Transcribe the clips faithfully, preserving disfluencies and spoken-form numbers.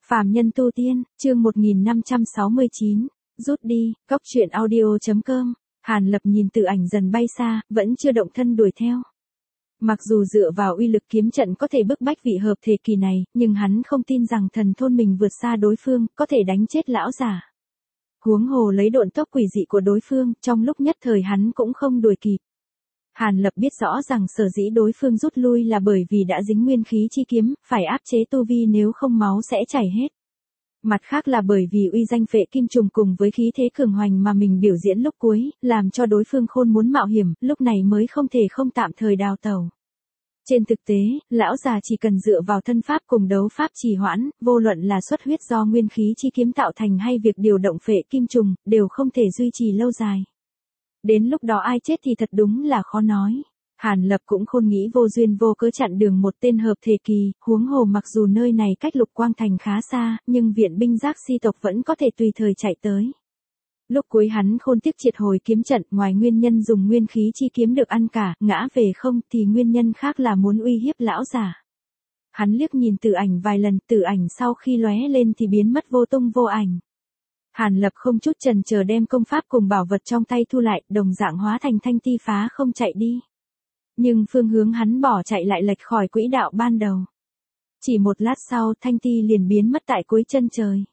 Phàm nhân tu tiên, chương một nghìn năm trăm sáu mươi chín, rút đi, cóc truyện audio.com, Hàn Lập nhìn Tử Ảnh dần bay xa, vẫn chưa động thân đuổi theo. Mặc dù dựa vào uy lực kiếm trận có thể bức bách vị hợp thể kỳ này, nhưng hắn không tin rằng thần thôn mình vượt xa đối phương, có thể đánh chết lão giả. Huống hồ lấy độn tốc quỷ dị của đối phương, trong lúc nhất thời hắn cũng không đuổi kịp. Hàn Lập biết rõ rằng sở dĩ đối phương rút lui là bởi vì đã dính nguyên khí chi kiếm, phải áp chế tu vi nếu không máu sẽ chảy hết. Mặt khác là bởi vì uy danh phệ kim trùng cùng với khí thế cường hoành mà mình biểu diễn lúc cuối, làm cho đối phương khôn muốn mạo hiểm, lúc này mới không thể không tạm thời đào tẩu. Trên thực tế, lão già chỉ cần dựa vào thân pháp cùng đấu pháp trì hoãn, vô luận là xuất huyết do nguyên khí chi kiếm tạo thành hay việc điều động phệ kim trùng, đều không thể duy trì lâu dài. Đến lúc đó ai chết thì thật đúng là khó nói. Hàn Lập cũng khôn nghĩ vô duyên vô cớ chặn đường một tên hợp thể kỳ, huống hồ mặc dù nơi này cách Lục Quang Thành khá xa, nhưng viện binh giác si tộc vẫn có thể tùy thời chạy tới. Lúc cuối hắn khôn tiếc triệt hồi kiếm trận, ngoài nguyên nhân dùng nguyên khí chi kiếm được ăn cả, ngã về không, thì nguyên nhân khác là muốn uy hiếp lão giả. Hắn liếc nhìn Tử Ảnh vài lần, Tử Ảnh sau khi lóe lên thì biến mất vô tung vô ảnh. Hàn Lập không chút chần chờ đem công pháp cùng bảo vật trong tay thu lại, đồng dạng hóa thành thanh ti phá không chạy đi. Nhưng phương hướng hắn bỏ chạy lại lệch khỏi quỹ đạo ban đầu. Chỉ một lát sau, thanh ti liền biến mất tại cuối chân trời.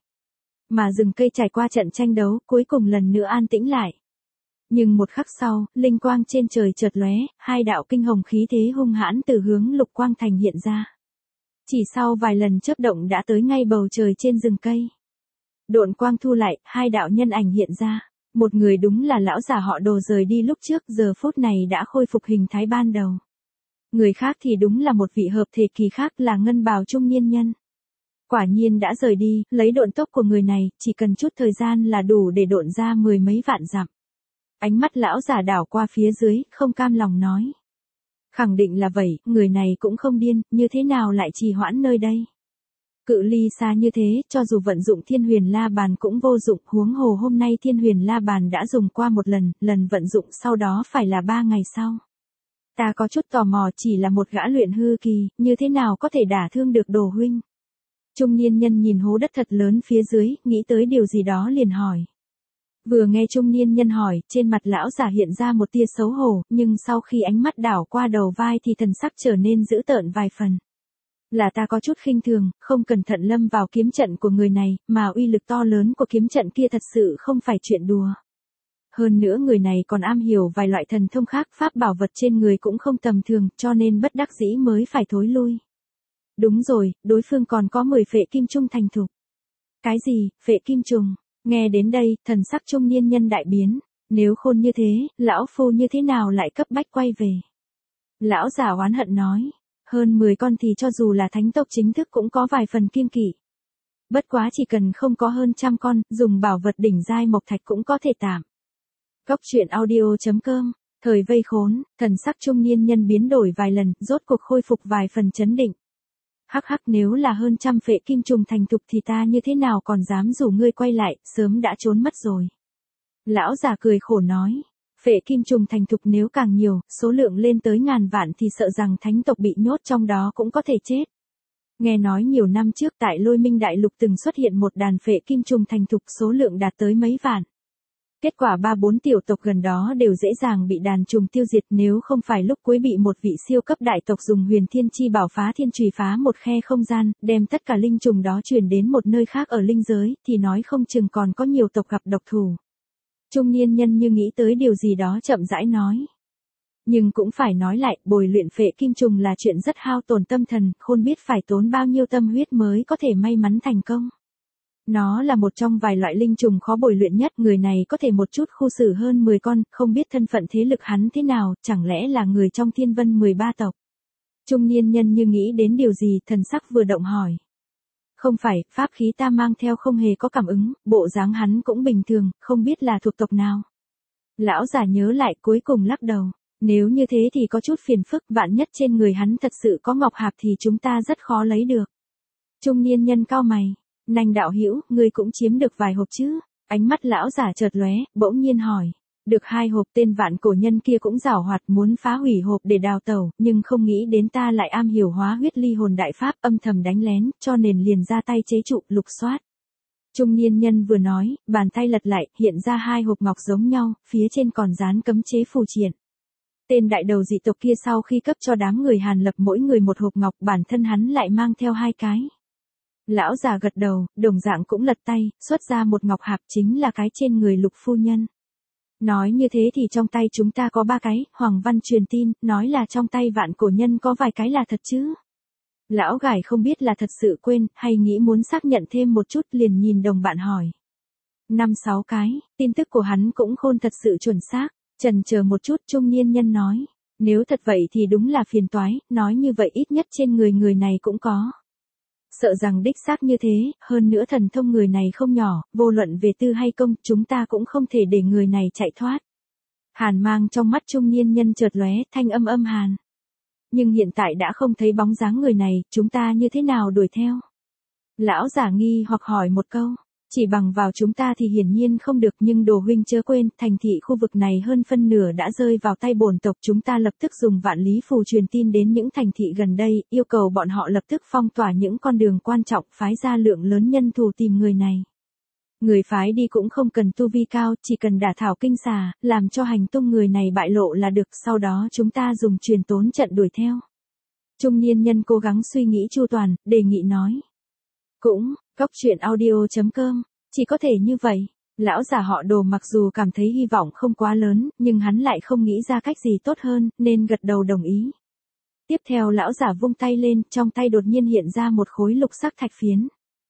Mà rừng cây trải qua trận tranh đấu, cuối cùng lần nữa an tĩnh lại. Nhưng một khắc sau, linh quang trên trời chợt lóe, hai đạo kinh hồng khí thế hung hãn từ hướng Lục Quang Thành hiện ra. Chỉ sau vài lần chớp động đã tới ngay bầu trời trên rừng cây. Độn quang thu lại, hai đạo nhân ảnh hiện ra. Một người đúng là lão già họ Đồ rời đi lúc trước, giờ phút này đã khôi phục hình thái ban đầu. Người khác thì đúng là một vị hợp thể kỳ khác, là ngân bào trung niên nhân. Quả nhiên đã rời đi, lấy độn tốc của người này, chỉ cần chút thời gian là đủ để độn ra mười mấy vạn dặm. Ánh mắt lão già đảo qua phía dưới, không cam lòng nói. Khẳng định là vậy, người này cũng không điên, như thế nào lại trì hoãn nơi đây. Cự ly xa như thế, cho dù vận dụng Thiên Huyền La Bàn cũng vô dụng, huống hồ hôm nay Thiên Huyền La Bàn đã dùng qua một lần, lần vận dụng sau đó phải là ba ngày sau. Ta có chút tò mò, chỉ là một gã luyện hư kỳ, như thế nào có thể đả thương được Đồ huynh. Trung niên nhân nhìn hố đất thật lớn phía dưới, nghĩ tới điều gì đó liền hỏi. Vừa nghe trung niên nhân hỏi, trên mặt lão giả hiện ra một tia xấu hổ, nhưng sau khi ánh mắt đảo qua đầu vai thì thần sắc trở nên dữ tợn vài phần. Là ta có chút khinh thường, không cẩn thận lâm vào kiếm trận của người này, mà uy lực to lớn của kiếm trận kia thật sự không phải chuyện đùa. Hơn nữa người này còn am hiểu vài loại thần thông khác, pháp bảo vật trên người cũng không tầm thường, cho nên bất đắc dĩ mới phải thối lui. Đúng rồi, đối phương còn có mười phệ kim trung thành thục. Cái gì, phệ kim trùng? Nghe đến đây, thần sắc trung niên nhân đại biến. Nếu khôn như thế, lão phu như thế nào lại cấp bách quay về? Lão giả oán hận nói. Hơn mười con thì cho dù là thánh tộc chính thức cũng có vài phần kiêng kỵ. Bất quá chỉ cần không có hơn trăm con, dùng bảo vật đỉnh giai mộc thạch cũng có thể tạm. Cóc truyện audio.com, thời vây khốn, thần sắc trung niên nhân biến đổi vài lần, rốt cuộc khôi phục vài phần chấn định. Hắc hắc, nếu là hơn trăm phệ kim trùng thành thục thì ta như thế nào còn dám rủ ngươi quay lại, sớm đã trốn mất rồi. Lão già cười khổ nói. Phệ kim trùng thành thục nếu càng nhiều, số lượng lên tới ngàn vạn thì sợ rằng thánh tộc bị nhốt trong đó cũng có thể chết. Nghe nói nhiều năm trước tại Lôi Minh Đại Lục từng xuất hiện một đàn phệ kim trùng thành thục, số lượng đạt tới mấy vạn. Kết quả ba bốn tiểu tộc gần đó đều dễ dàng bị đàn trùng tiêu diệt, nếu không phải lúc cuối bị một vị siêu cấp đại tộc dùng huyền thiên chi bảo phá thiên chùy phá một khe không gian, đem tất cả linh trùng đó chuyển đến một nơi khác ở linh giới, thì nói không chừng còn có nhiều tộc gặp độc thủ. Trung niên nhân như nghĩ tới điều gì đó chậm rãi nói. Nhưng cũng phải nói lại, bồi luyện phệ kim trùng là chuyện rất hao tổn tâm thần, khôn biết phải tốn bao nhiêu tâm huyết mới có thể may mắn thành công. Nó là một trong vài loại linh trùng khó bồi luyện nhất, người này có thể một chút khu xử hơn mười con, không biết thân phận thế lực hắn thế nào, chẳng lẽ là người trong Thiên Vân mười ba tộc. Trung niên nhân như nghĩ đến điều gì, thần sắc vừa động hỏi. Không phải, pháp khí ta mang theo không hề có cảm ứng, bộ dáng hắn cũng bình thường, không biết là thuộc tộc nào. Lão giả nhớ lại cuối cùng lắc đầu. Nếu như thế thì có chút phiền phức, vạn nhất trên người hắn thật sự có ngọc hạp thì chúng ta rất khó lấy được. Trung niên nhân cau mày. Nành đạo hữu, ngươi cũng chiếm được vài hộp chứ? Ánh mắt lão giả chợt lóe, bỗng nhiên hỏi. Được hai hộp tên vạn cổ nhân kia cũng giảo hoạt muốn phá hủy hộp để đào tẩu, nhưng không nghĩ đến ta lại am hiểu hóa huyết ly hồn đại pháp âm thầm đánh lén, cho nên liền ra tay chế trụ lục soát. Trung niên nhân vừa nói, bàn tay lật lại, hiện ra hai hộp ngọc giống nhau, phía trên còn dán cấm chế phù triện. Tên đại đầu dị tộc kia sau khi cấp cho đám người Hàn Lập mỗi người một hộp ngọc, bản thân hắn lại mang theo hai cái. Lão già gật đầu, đồng dạng cũng lật tay, xuất ra một ngọc hạp chính là cái trên người Lục phu nhân. Nói như thế thì trong tay chúng ta có ba cái, Hoàng Văn truyền tin, nói là trong tay vạn cổ nhân có vài cái là thật chứ. Lão gải không biết là thật sự quên, hay nghĩ muốn xác nhận thêm một chút liền nhìn đồng bạn hỏi. Năm sáu cái, tin tức của hắn cũng khôn thật sự chuẩn xác, chần chờ một chút trung niên nhân nói. Nếu thật vậy thì đúng là phiền toái, nói như vậy ít nhất trên người người này cũng có. Sợ rằng đích xác như thế, hơn nữa thần thông người này không nhỏ, vô luận về tư hay công, chúng ta cũng không thể để người này chạy thoát. Hàn mang trong mắt trung niên nhân chợt lóe, thanh âm âm hàn. Nhưng hiện tại đã không thấy bóng dáng người này, chúng ta như thế nào đuổi theo? Lão giả nghi hoặc hỏi một câu, chỉ bằng vào chúng ta thì hiển nhiên không được, nhưng đồ huynh chớ quên, thành thị khu vực này hơn phân nửa đã rơi vào tay bổn tộc, chúng ta lập tức dùng vạn lý phù truyền tin đến những thành thị gần đây, yêu cầu bọn họ lập tức phong tỏa những con đường quan trọng, phái ra lượng lớn nhân thủ tìm người này. Người phái đi cũng không cần tu vi cao, chỉ cần đả thảo kinh xà, làm cho hành tung người này bại lộ là được, sau đó chúng ta dùng truyền tốn trận đuổi theo. Trung niên nhân cố gắng suy nghĩ chu toàn, đề nghị nói. Cũng, cóc truyện audio chấm com, chỉ có thể như vậy. Lão già họ Đồ mặc dù cảm thấy hy vọng không quá lớn, nhưng hắn lại không nghĩ ra cách gì tốt hơn, nên gật đầu đồng ý. Tiếp theo lão giả vung tay lên, trong tay đột nhiên hiện ra một khối lục sắc thạch phiến.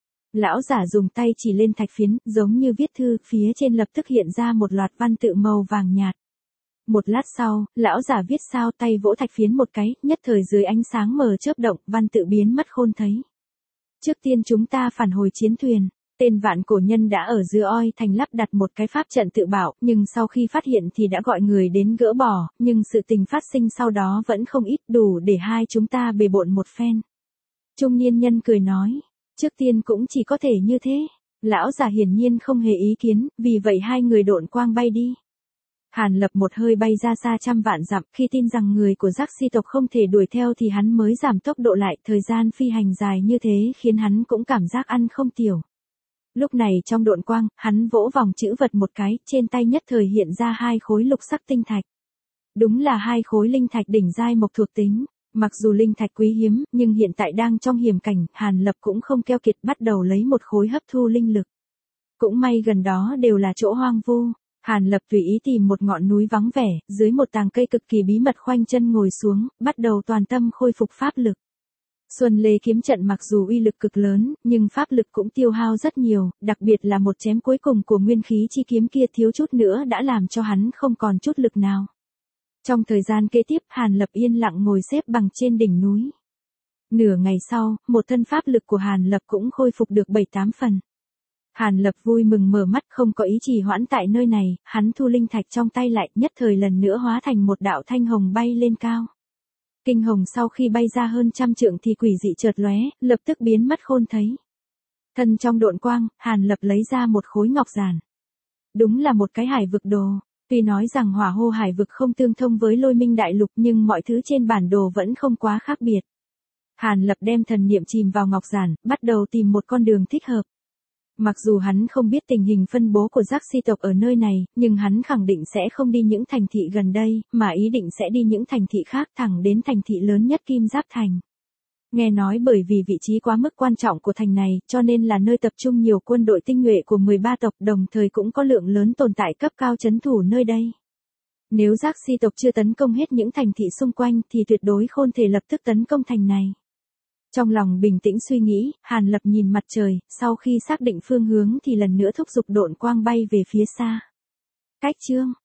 Lão giả dùng tay chỉ lên thạch phiến, giống như viết thư, phía trên lập tức hiện ra một loạt văn tự màu vàng nhạt. Một lát sau, lão giả viết sao tay vỗ thạch phiến một cái, nhất thời dưới ánh sáng mờ chớp động, văn tự biến mất khôn thấy. Trước tiên chúng ta phản hồi chiến thuyền, tên vạn cổ nhân đã ở giữa Oi Thành lắp đặt một cái pháp trận tự bảo, nhưng sau khi phát hiện thì đã gọi người đến gỡ bỏ, nhưng sự tình phát sinh sau đó vẫn không ít, đủ để hai chúng ta bề bộn một phen. Trung niên nhân cười nói. Trước tiên cũng chỉ có thể như thế. Lão già hiển nhiên không hề ý kiến, vì vậy hai người độn quang bay đi. Hàn Lập một hơi bay ra xa trăm vạn dặm, khi tin rằng người của Giác Si tộc không thể đuổi theo thì hắn mới giảm tốc độ lại, thời gian phi hành dài như thế khiến hắn cũng cảm giác ăn không tiểu. Lúc này trong độn quang, hắn vỗ vòng chữ vật một cái, trên tay nhất thời hiện ra hai khối lục sắc tinh thạch. Đúng là hai khối linh thạch đỉnh giai mộc thuộc tính. Mặc dù linh thạch quý hiếm, nhưng hiện tại đang trong hiểm cảnh, Hàn Lập cũng không keo kiệt bắt đầu lấy một khối hấp thu linh lực. Cũng may gần đó đều là chỗ hoang vu. Hàn Lập tùy ý tìm một ngọn núi vắng vẻ, dưới một tàng cây cực kỳ bí mật khoanh chân ngồi xuống, bắt đầu toàn tâm khôi phục pháp lực. Xuân Lê kiếm trận mặc dù uy lực cực lớn, nhưng pháp lực cũng tiêu hao rất nhiều, đặc biệt là một chém cuối cùng của nguyên khí chi kiếm kia thiếu chút nữa đã làm cho hắn không còn chút lực nào. Trong thời gian kế tiếp, Hàn Lập yên lặng ngồi xếp bằng trên đỉnh núi. Nửa ngày sau, một thân pháp lực của Hàn Lập cũng khôi phục được bảy tám phần. Hàn Lập vui mừng mở mắt, không có ý trì hoãn tại nơi này, hắn thu linh thạch trong tay lại, nhất thời lần nữa hóa thành một đạo thanh hồng bay lên cao. Kinh hồng sau khi bay ra hơn trăm trượng thì quỷ dị chợt lóe, lập tức biến mất khôn thấy. Thân trong độn quang, Hàn Lập lấy ra một khối ngọc giản. Đúng là một cái hải vực đồ. Tuy nói rằng hỏa hô hải vực không tương thông với lôi minh đại lục nhưng mọi thứ trên bản đồ vẫn không quá khác biệt. Hàn Lập đem thần niệm chìm vào ngọc giản, bắt đầu tìm một con đường thích hợp. Mặc dù hắn không biết tình hình phân bố của Giác Si tộc ở nơi này, nhưng hắn khẳng định sẽ không đi những thành thị gần đây, mà ý định sẽ đi những thành thị khác thẳng đến thành thị lớn nhất Kim Giáp Thành. Nghe nói bởi vì vị trí quá mức quan trọng của thành này, cho nên là nơi tập trung nhiều quân đội tinh nhuệ của mười ba tộc, đồng thời cũng có lượng lớn tồn tại cấp cao trấn thủ nơi đây. Nếu Giác Si tộc chưa tấn công hết những thành thị xung quanh thì tuyệt đối không thể lập tức tấn công thành này. Trong lòng bình tĩnh suy nghĩ, Hàn Lập nhìn mặt trời, sau khi xác định phương hướng thì lần nữa thúc giục độn quang bay về phía xa. Cách chương